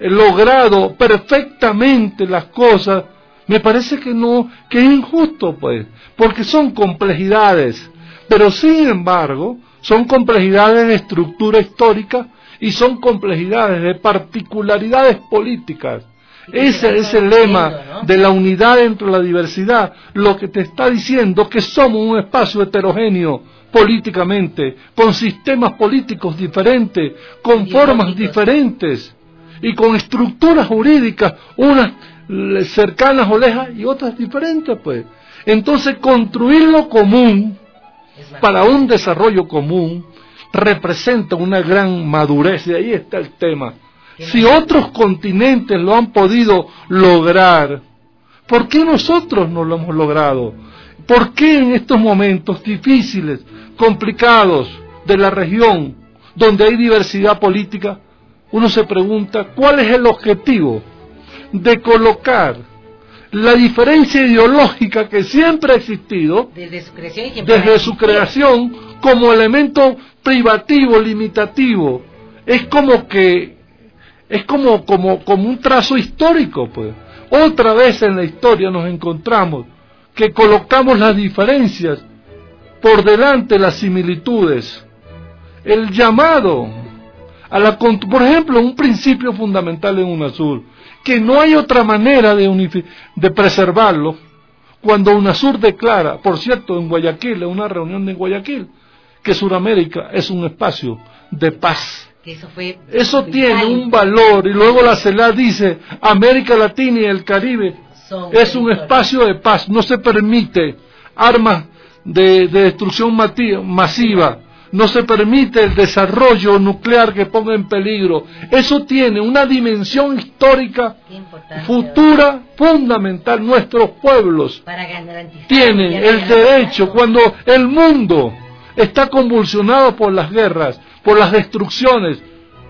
logrado perfectamente las cosas, me parece que no, que es injusto, pues, porque son complejidades, pero sin embargo, son complejidades de estructura histórica y son complejidades de particularidades políticas. Ese es el lema de la unidad entre la diversidad, lo que te está diciendo que somos un espacio heterogéneo políticamente, con sistemas políticos diferentes, con formas diferentes y con estructuras jurídicas, unas cercanas o lejas y otras diferentes, pues. Entonces, construir lo común para un desarrollo común representa una gran madurez, y ahí está el tema. Si otros continentes lo han podido lograr, ¿por qué nosotros no lo hemos logrado? ¿Por qué en estos momentos difíciles, complicados de la región, donde hay diversidad política, uno se pregunta cuál es el objetivo de colocar la diferencia ideológica que siempre ha existido desde su creación, y desde su creación como elemento privativo, limitativo? Es como que es como, como, como un trazo histórico, pues. Otra vez en la historia nos encontramos que colocamos las diferencias por delante de las similitudes. El llamado a la, por ejemplo, un principio fundamental en UNASUR, que no hay otra manera de, unifi- de preservarlo, cuando UNASUR declara, por cierto, en Guayaquil, en una reunión de Guayaquil, que Sudamérica es un espacio de paz. Que eso fue eso tiene un valor, y luego la CELAC dice, América Latina y el Caribe es un espacio de paz, no se permite armas de, de destrucción masiva, no se permite el desarrollo nuclear que ponga en peligro. Eso tiene una dimensión histórica futura fundamental. Nuestros pueblos tienen el derecho, cuando el mundo está convulsionado por las guerras, por las destrucciones,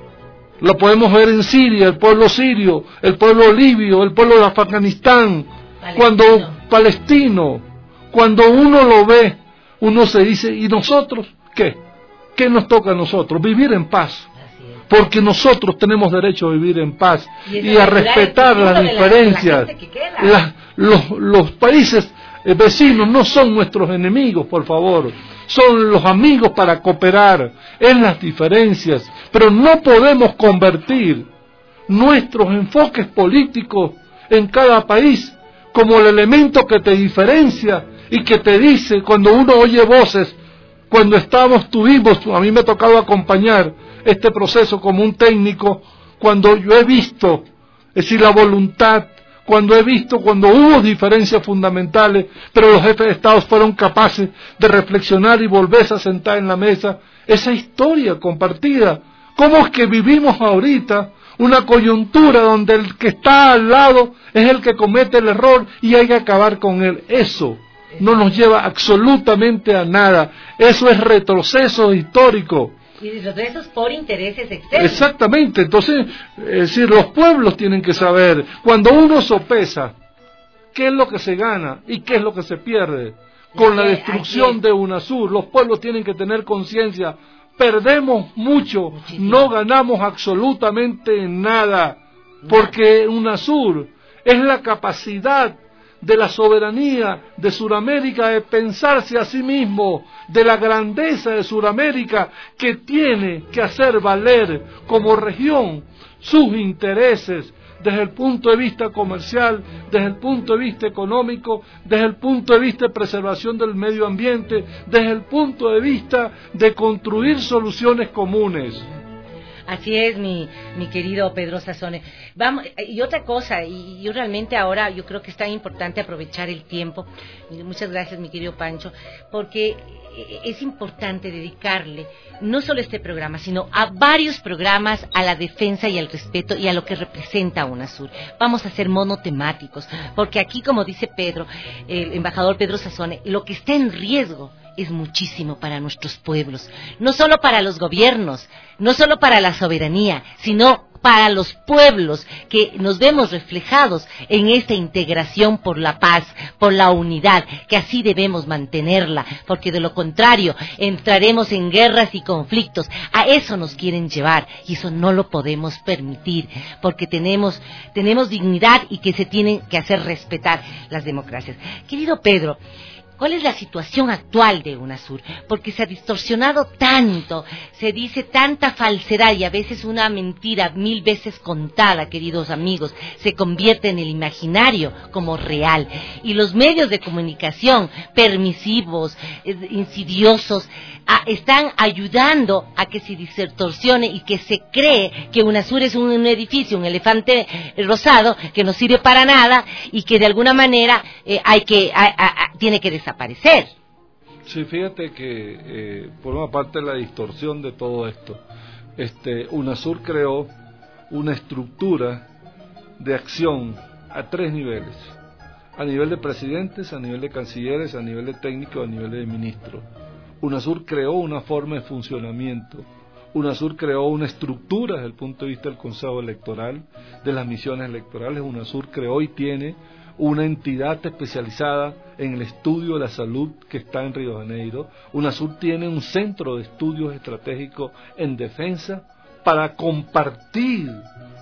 lo podemos ver en Siria, el pueblo sirio, el pueblo libio, el pueblo de Afganistán, palestino. cuando palestino, cuando uno lo ve, uno se dice, ¿y nosotros qué? ¿Qué nos toca a nosotros? Vivir en paz, porque nosotros tenemos derecho a vivir en paz y, y a respetar las diferencias. La, la los, los países vecinos no son nuestros enemigos, por favor. Son los amigos para cooperar en las diferencias, pero no podemos convertir nuestros enfoques políticos en cada país como el elemento que te diferencia y que te dice, cuando uno oye voces, cuando estábamos, tuvimos, a mí me ha tocado acompañar este proceso como un técnico, cuando yo he visto, es decir, la voluntad, cuando he visto, cuando hubo diferencias fundamentales, pero los jefes de Estado fueron capaces de reflexionar y volverse a sentar en la mesa, esa historia compartida. ¿Cómo es que vivimos ahorita una coyuntura donde el que está al lado es el que comete el error y hay que acabar con él? Eso no nos lleva absolutamente a nada. Eso es retroceso histórico. Y retrocesos por intereses externos. Exactamente. Entonces, es decir, los pueblos tienen que saber, cuando uno sopesa qué es lo que se gana y qué es lo que se pierde con la destrucción de UNASUR, los pueblos tienen que tener conciencia. Perdemos mucho, Muchísimo. no ganamos absolutamente nada, porque UNASUR es la capacidad de la soberanía de Sudamérica de pensarse a sí mismo, de la grandeza de Sudamérica, que tiene que hacer valer como región sus intereses desde el punto de vista comercial, desde el punto de vista económico, desde el punto de vista de preservación del medio ambiente, desde el punto de vista de construir soluciones comunes. Así es, mi, mi querido Pedro Sassone. Vamos, y otra cosa, y yo realmente ahora yo creo que es tan importante aprovechar el tiempo. Muchas gracias, mi querido Pancho, porque es importante dedicarle no solo este programa, sino a varios programas a la defensa y al respeto y a lo que representa UNASUR. Vamos a ser monotemáticos, porque aquí, como dice Pedro, el embajador Pedro Sassone, lo que está en riesgo es muchísimo para nuestros pueblos, no solo para los gobiernos, no solo para la soberanía, sino para los pueblos que nos vemos reflejados en esta integración por la paz, por la unidad, que así debemos mantenerla, porque de lo contrario entraremos en guerras y conflictos. A eso nos quieren llevar y eso no lo podemos permitir, porque tenemos, tenemos dignidad y que se tienen que hacer respetar las democracias. Querido Pedro, ¿cuál es la situación actual de UNASUR? Porque se ha distorsionado tanto, se dice tanta falsedad y a veces una mentira mil veces contada, queridos amigos, se convierte en el imaginario como real. Y los medios de comunicación permisivos, eh, insidiosos, a, están ayudando a que se distorsione y que se cree que UNASUR es un, un edificio, un elefante rosado que no sirve para nada y que de alguna manera eh, hay que, a, a, a, tiene que desaparecer. Sí, fíjate que eh, por una parte la distorsión de todo esto, este, UNASUR creó una estructura de acción a tres niveles, a nivel de presidentes, a nivel de cancilleres, a nivel de técnicos, a nivel de ministros. UNASUR creó una forma de funcionamiento, UNASUR creó una estructura desde el punto de vista del Consejo Electoral, de las misiones electorales. UNASUR creó y tiene una entidad especializada en el estudio de la salud que está en Río de Janeiro. UNASUR tiene un centro de estudios estratégicos en defensa para compartir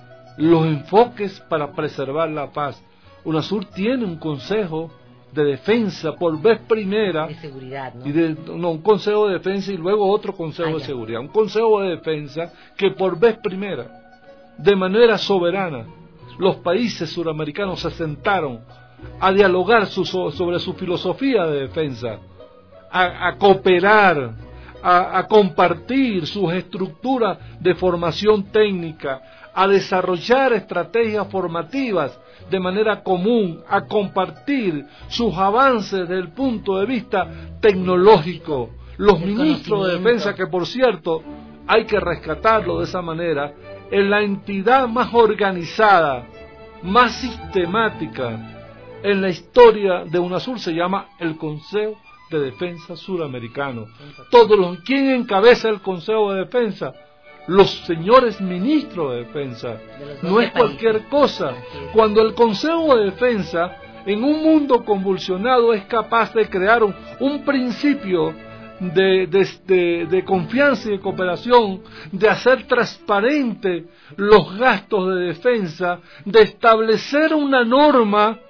los enfoques para preservar la paz. UNASUR tiene un consejo de defensa por vez primera, de seguridad, ¿no? Y de, no, un consejo de defensa y luego otro consejo ah, de seguridad, un consejo de defensa que por vez primera, de manera soberana, los países suramericanos se sentaron a dialogar su, sobre su filosofía de defensa, a, a cooperar, a, a compartir sus estructuras de formación técnica, a desarrollar estrategias formativas de manera común, a compartir sus avances desde el punto de vista tecnológico. Los ministros de defensa, que por cierto hay que rescatarlo de esa manera, en la entidad más organizada, más sistemática en la historia de UNASUR, se llama el Consejo de Defensa Suramericano. Todos los, ¿quién encabeza el Consejo de Defensa? Los señores ministros de defensa. No es cualquier cosa. Cuando el Consejo de Defensa, en un mundo convulsionado, es capaz de crear un, un principio de, de, de, de confianza y de cooperación, de hacer transparente los gastos de defensa, de establecer una norma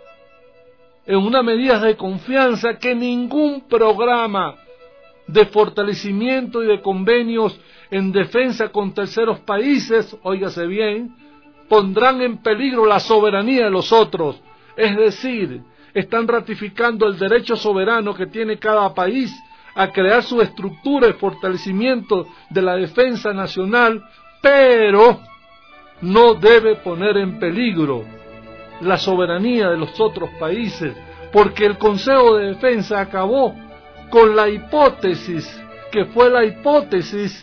en una medida de confianza que ningún programa de fortalecimiento y de convenios en defensa con terceros países, óigase bien, pondrán en peligro la soberanía de los otros. Es decir, están ratificando el derecho soberano que tiene cada país a crear su estructura de fortalecimiento de la defensa nacional, pero no debe poner en peligro la soberanía de los otros países, porque el Consejo de Defensa acabó con la hipótesis, que fue la hipótesis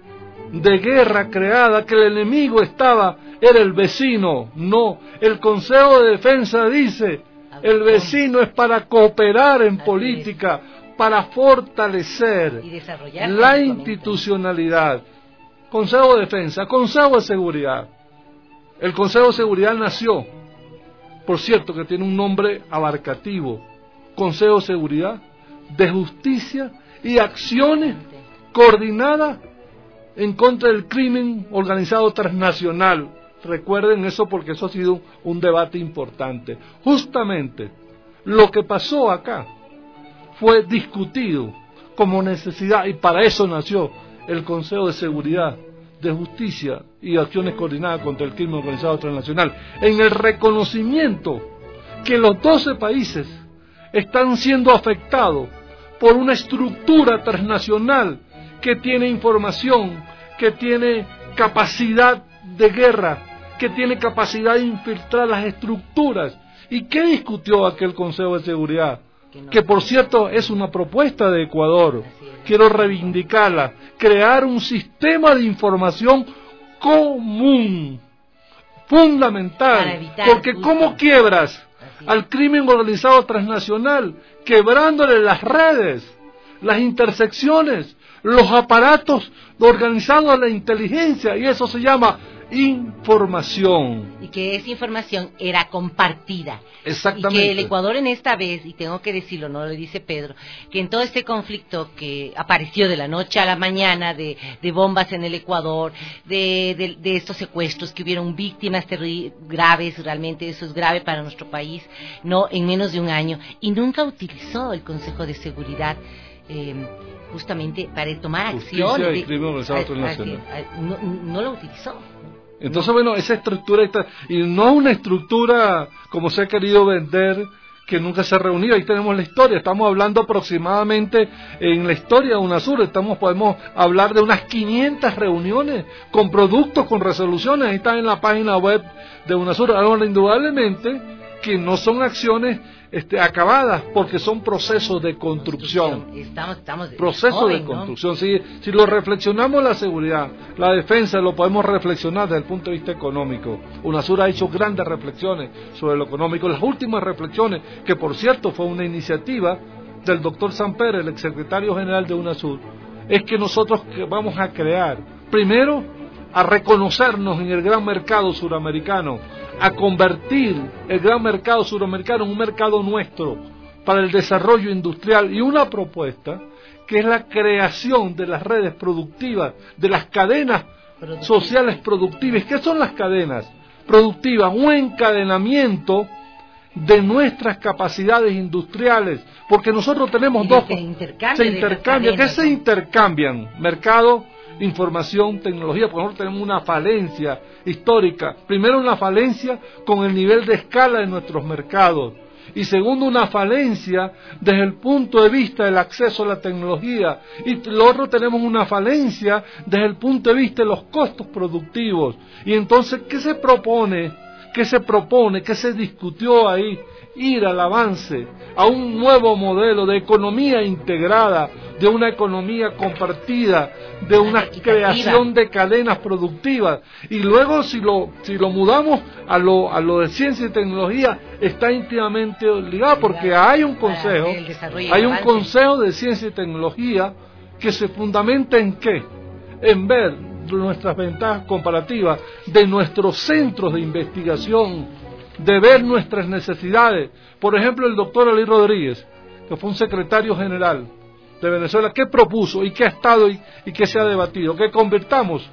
de guerra creada, que el enemigo estaba, era el vecino. No, el Consejo de Defensa dice, el vecino es para cooperar en política, para fortalecer la institucionalidad. Consejo de Defensa, Consejo de Seguridad. El Consejo de Seguridad nació, por cierto que tiene un nombre abarcativo, Consejo de Seguridad, de Justicia y Acciones coordinadas en contra del crimen organizado transnacional. Recuerden eso porque eso ha sido un debate importante. Justamente lo que pasó acá fue discutido como necesidad, y para eso nació el Consejo de Seguridad, de Justicia y Acciones Coordinadas contra el Crimen Organizado Transnacional, en el reconocimiento que los doce países están siendo afectados por una estructura transnacional que tiene información, que tiene capacidad de guerra, que tiene capacidad de infiltrar las estructuras. ¿Y qué discutió aquel Consejo de Seguridad? Que, no. que por cierto es una propuesta de Ecuador. Quiero reivindicarla, crear un sistema de información común, fundamental, porque justo. ¿Cómo quiebras al crimen organizado transnacional? Quebrándole las redes, las intersecciones, los aparatos organizados de la inteligencia, y eso se llama información. Y que esa información era compartida. Exactamente. Y que el Ecuador en esta vez, y tengo que decirlo, no lo dice Pedro, que en todo este conflicto que apareció de la noche a la mañana, de, de bombas en el Ecuador, de, de, de estos secuestros, que hubieron víctimas graves, realmente eso es grave para nuestro país, no en menos de un año, y nunca utilizó el Consejo de Seguridad eh, justamente para tomar Justicia acción. Y de, crimen organizado transnacional. No, no lo utilizó. Entonces, bueno, esa estructura está, y no una estructura como se ha querido vender, que nunca se ha reunido. Ahí tenemos la historia, estamos hablando aproximadamente en la historia de UNASUR, estamos, podemos hablar de unas quinientas reuniones con productos, con resoluciones, ahí está en la página web de UNASUR. Ahora, indudablemente que no son acciones este, acabadas, porque son procesos de construcción. Estamos, estamos procesos joven, de construcción. ¿no? Si, si lo reflexionamos, la seguridad, la defensa, lo podemos reflexionar desde el punto de vista económico. UNASUR ha hecho grandes reflexiones sobre lo económico. Las últimas reflexiones, que por cierto fue una iniciativa del doctor Samper, el exsecretario general de UNASUR, es que nosotros vamos a crear, primero, a reconocernos en el gran mercado suramericano, a convertir el gran mercado suramericano en un mercado nuestro para el desarrollo industrial, y una propuesta que es la creación de las redes productivas, de las cadenas sociales productivas. ¿Qué son las cadenas productivas? Un encadenamiento de nuestras capacidades industriales, porque nosotros tenemos dos, se intercambia, se intercambian, ¿qué se intercambian? Mercado, información, tecnología, porque nosotros tenemos una falencia histórica. Primero, una falencia con el nivel de escala de nuestros mercados, y segundo, una falencia desde el punto de vista del acceso a la tecnología, y lo otro, tenemos una falencia desde el punto de vista de los costos productivos. Y entonces, ¿qué se propone? ¿Qué se propone? ¿Qué se discutió ahí? Ir al avance, a un nuevo modelo de economía integrada, de una economía compartida, de una creación de cadenas productivas. Y luego, si lo si lo mudamos a lo a lo de ciencia y tecnología, está íntimamente ligado, porque hay un consejo, hay un consejo de ciencia y tecnología que se fundamenta en qué, en ver nuestras ventajas comparativas de nuestros centros de investigación, de ver nuestras necesidades. Por ejemplo, el doctor Ali Rodríguez, que fue un secretario general de Venezuela, ¿qué propuso y qué ha estado y, y qué se ha debatido? Que convirtamos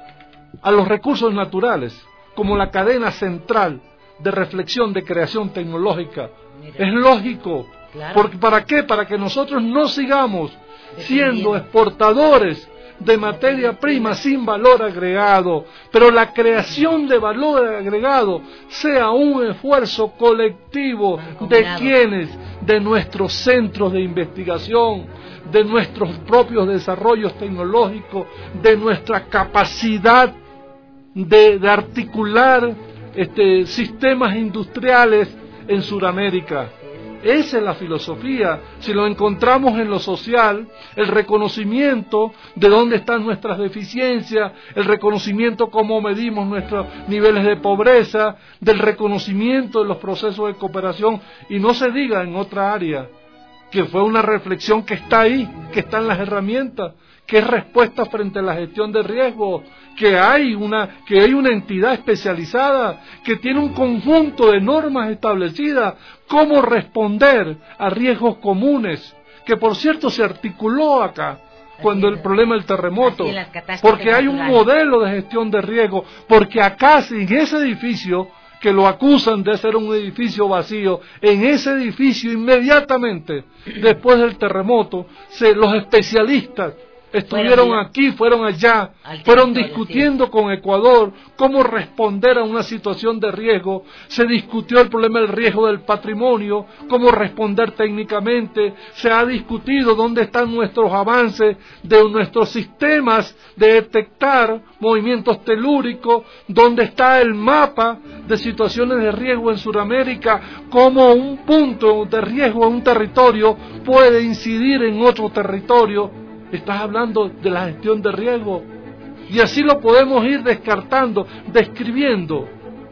a los recursos naturales como la cadena central de reflexión, de creación tecnológica. Mira, es lógico. Claro. Porque, ¿para qué? Para que nosotros no sigamos siendo exportadores de materia prima sin valor agregado, pero la creación de valor agregado sea un esfuerzo colectivo de quienes, de nuestros centros de investigación, de nuestros propios desarrollos tecnológicos, de nuestra capacidad de, de articular este, sistemas industriales en Sudamérica. Esa es la filosofía. Si lo encontramos en lo social, el reconocimiento de dónde están nuestras deficiencias, el reconocimiento cómo medimos nuestros niveles de pobreza, del reconocimiento de los procesos de cooperación, y no se diga en otra área, que fue una reflexión que está ahí, que están las herramientas, que es respuesta frente a la gestión de riesgo, que hay una que hay una entidad especializada que tiene un conjunto de normas establecidas cómo responder a riesgos comunes, que por cierto se articuló acá cuando el problema del terremoto, porque hay un modelo de gestión de riesgo, porque acá en ese edificio que lo acusan de ser un edificio vacío, en ese edificio inmediatamente después del terremoto, se, los especialistas Estuvieron aquí, fueron allá, fueron discutiendo sí. con Ecuador cómo responder a una situación de riesgo. Se discutió el problema del riesgo del patrimonio, cómo responder técnicamente. Se ha discutido dónde están nuestros avances de nuestros sistemas de detectar movimientos telúricos, dónde está el mapa de situaciones de riesgo en Sudamérica, cómo un punto de riesgo en un territorio puede incidir en otro territorio. Estás hablando de la gestión de riesgo y así lo podemos ir descartando, describiendo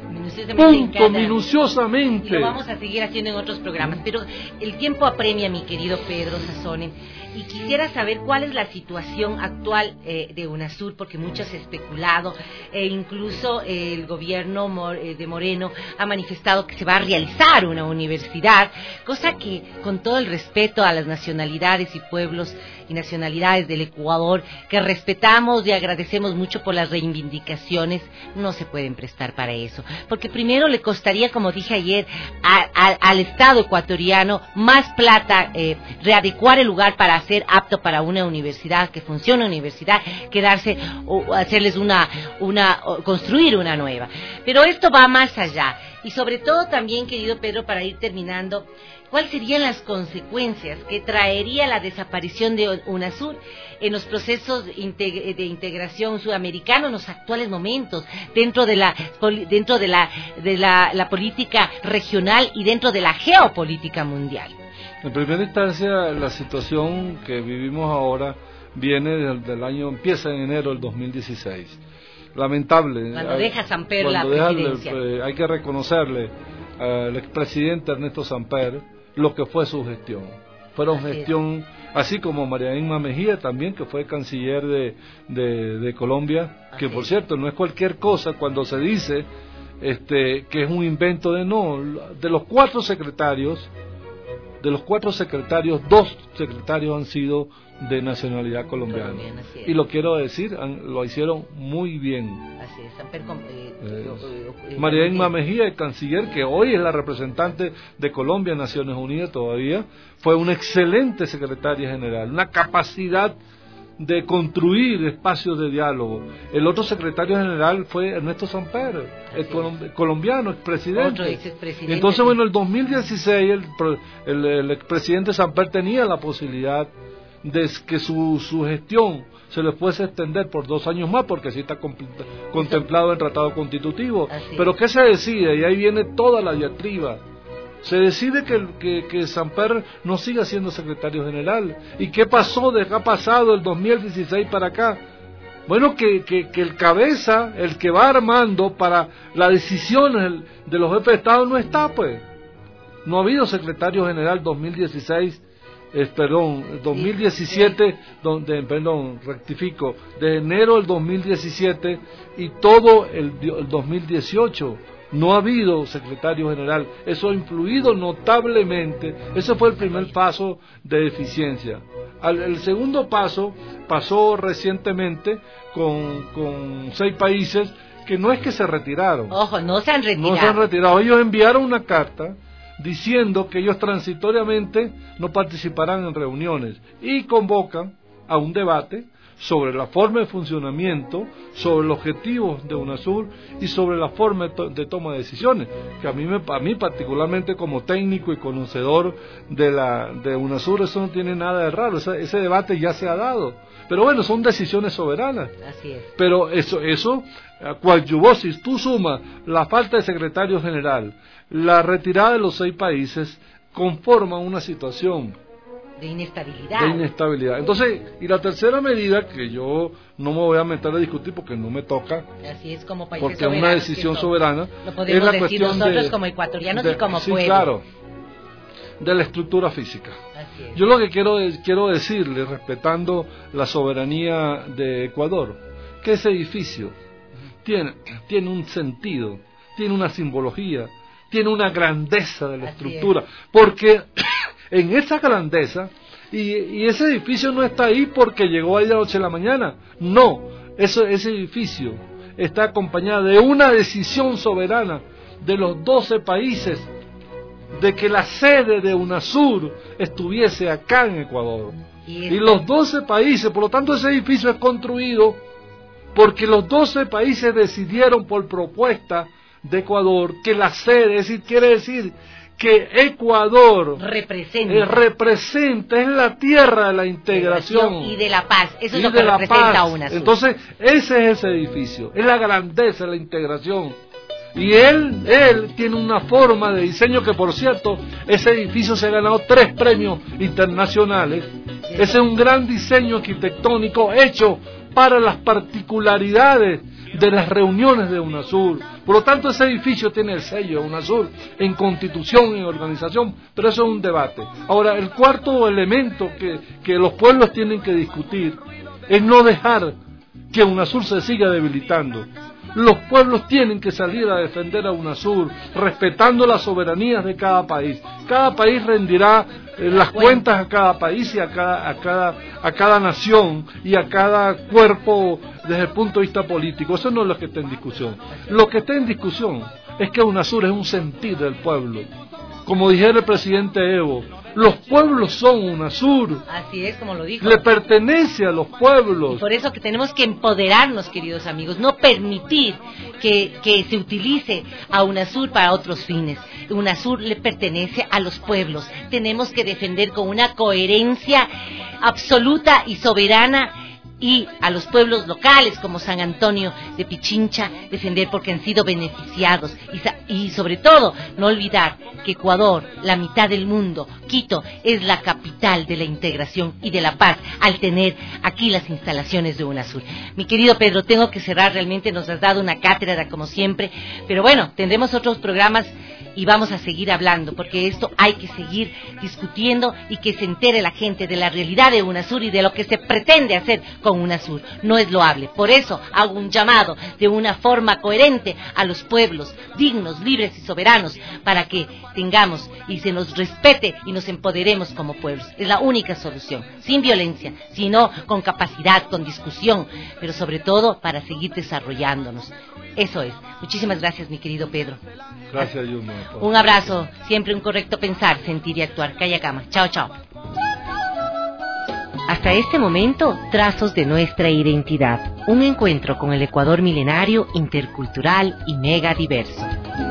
punto minuciosamente. Y lo vamos a seguir haciendo en otros programas, pero el tiempo apremia, mi querido Pedro Sazón, y quisiera saber cuál es la situación actual eh, de UNASUR, porque mucho se ha especulado, e incluso eh, el gobierno Mor eh, de Moreno ha manifestado que se va a realizar una universidad, cosa que, con todo el respeto a las nacionalidades y pueblos y nacionalidades del Ecuador, que respetamos y agradecemos mucho por las reivindicaciones, no se pueden prestar para eso, porque primero le costaría, como dije ayer, a, a, al Estado ecuatoriano más plata eh, readecuar el lugar para ser apto para una universidad, que funcione una universidad, que darse o hacerles una, una, o construir una nueva. Pero esto va más allá, y sobre todo también, querido Pedro, para ir terminando, ¿cuáles serían las consecuencias que traería la desaparición de UNASUR en los procesos de integración sudamericana en los actuales momentos, dentro de la dentro de la de la, la política regional y dentro de la geopolítica mundial? En primera instancia, la situación que vivimos ahora viene del, del año, empieza en enero del dos mil dieciséis. Lamentable. Cuando hay, deja Samper la presidencia. El, hay que reconocerle al expresidente Ernesto Samper lo que fue su gestión. Fueron así gestión, es. así como María Inma Mejía también, que fue canciller de, de, de Colombia, así que por cierto no es cualquier cosa cuando se dice este, que es un invento de no, de los cuatro secretarios, de los cuatro secretarios, dos secretarios han sido de nacionalidad colombiana. colombiana y lo quiero decir, han, lo hicieron muy bien. Así es, Samper, eh, eh, eh, María Inma Mejía, el canciller, que hoy es la representante de Colombia en Naciones Unidas todavía, fue una excelente secretaria general, una capacidad de construir espacios de diálogo. El otro secretario general fue Ernesto Samper, el colomb colombiano, expresidente. expresidente. Entonces, bueno, el dos mil dieciséis el, el, el expresidente Samper tenía la posibilidad de que su, su gestión se le fuese a extender por dos años más, porque así está contemplado en el Tratado Constitutivo. Así Pero ¿qué se decide? Y ahí viene toda la diatriba. Se decide que, que, que Samper no siga siendo secretario general. ¿Y qué pasó? ¿De qué ha pasado el dos mil dieciséis para acá? Bueno, que, que, que el cabeza, el que va armando para las decisiones de los jefes de Estado no está, pues. No ha habido secretario general dos mil dieciséis, eh, perdón, dos mil diecisiete, donde, perdón, rectifico, de enero del dos mil diecisiete y todo el, el dos mil dieciocho. No ha habido secretario general. Eso ha influido notablemente. Ese fue el primer paso de eficiencia. Al, el segundo paso pasó recientemente con, con seis países que no es que se retiraron. Ojo, no se han retirado. No se han retirado. Ellos enviaron una carta diciendo que ellos transitoriamente no participarán en reuniones y convocan a un debate sobre la forma de funcionamiento, sobre los objetivos de UNASUR y sobre la forma de, to de toma de decisiones, que a mí, me, a mí particularmente como técnico y conocedor de, la, de UNASUR eso no tiene nada de raro, ese, ese debate ya se ha dado, pero bueno, son decisiones soberanas. Así es. Pero eso, eso coadyuvó, si tú sumas la falta de secretario general, la retirada de los seis países, conforman una situación de inestabilidad. De inestabilidad. Entonces, y la tercera medida, que yo no me voy a meter a discutir porque no me toca, así es, como país porque es una decisión soberana, lo podemos es la decir cuestión nosotros de, como ecuatorianos de, y como sí, pueblo. Claro, de la estructura física. Así es. Yo lo que quiero, quiero decirle, respetando la soberanía de Ecuador, que ese edificio tiene, tiene un sentido, tiene una simbología, tiene una grandeza de la Así estructura, es. Porque en esa grandeza, y, y ese edificio no está ahí porque llegó ahí a las ocho de la mañana, no, eso, ese edificio está acompañado de una decisión soberana de los doce países de que la sede de UNASUR estuviese acá en Ecuador. Y, y los doce países, por lo tanto ese edificio es construido porque los doce países decidieron por propuesta de Ecuador que la sede, es decir, quiere decir que Ecuador representa, eh, representa es la tierra de la integración y de la paz, eso es y lo que de la representa paz. UNASUR. Entonces ese es ese edificio, es la grandeza de la integración. Y él, él tiene una forma de diseño que, por cierto, ese edificio se ha ganado tres premios internacionales. Ese es un gran diseño arquitectónico hecho para las particularidades de las reuniones de UNASUR. Por lo tanto, ese edificio tiene el sello de UNASUR en constitución, en organización, pero eso es un debate. Ahora, el cuarto elemento que, que los pueblos tienen que discutir es no dejar que UNASUR se siga debilitando. Los pueblos tienen que salir a defender a UNASUR, respetando las soberanías de cada país. Cada país rendirá eh, las cuentas a cada país y a cada, a cada, a cada nación y a cada cuerpo desde el punto de vista político. Eso no es lo que está en discusión. Lo que está en discusión es que UNASUR es un sentir del pueblo. Como dijera el presidente Evo, los pueblos son UNASUR. Así es, como lo dijo. Le pertenece a los pueblos. Y por eso que tenemos que empoderarnos, queridos amigos, no permitir que, que se utilice a UNASUR para otros fines. UNASUR le pertenece a los pueblos. Tenemos que defender con una coherencia absoluta y soberana y a los pueblos locales como San Antonio de Pichincha defender porque han sido beneficiados y, y sobre todo no olvidar que Ecuador, la mitad del mundo, Quito es la capital de la integración y de la paz al tener aquí las instalaciones de UNASUR. Mi querido Pedro, tengo que cerrar, realmente nos has dado una cátedra como siempre, pero bueno, tendremos otros programas y vamos a seguir hablando, porque esto hay que seguir discutiendo y que se entere la gente de la realidad de UNASUR y de lo que se pretende hacer con UNASUR. No es loable. Por eso hago un llamado de una forma coherente a los pueblos dignos, libres y soberanos, para que tengamos y se nos respete y nos empoderemos como pueblos. Es la única solución, sin violencia, sino con capacidad, con discusión, pero sobre todo para seguir desarrollándonos. Eso es. Muchísimas gracias, mi querido Pedro. Gracias, Yuma. Un abrazo, siempre un correcto pensar, sentir y actuar. Calla cama. Chao, chao. Hasta este momento, Trazos de nuestra identidad. Un encuentro con el Ecuador milenario, intercultural y mega diverso.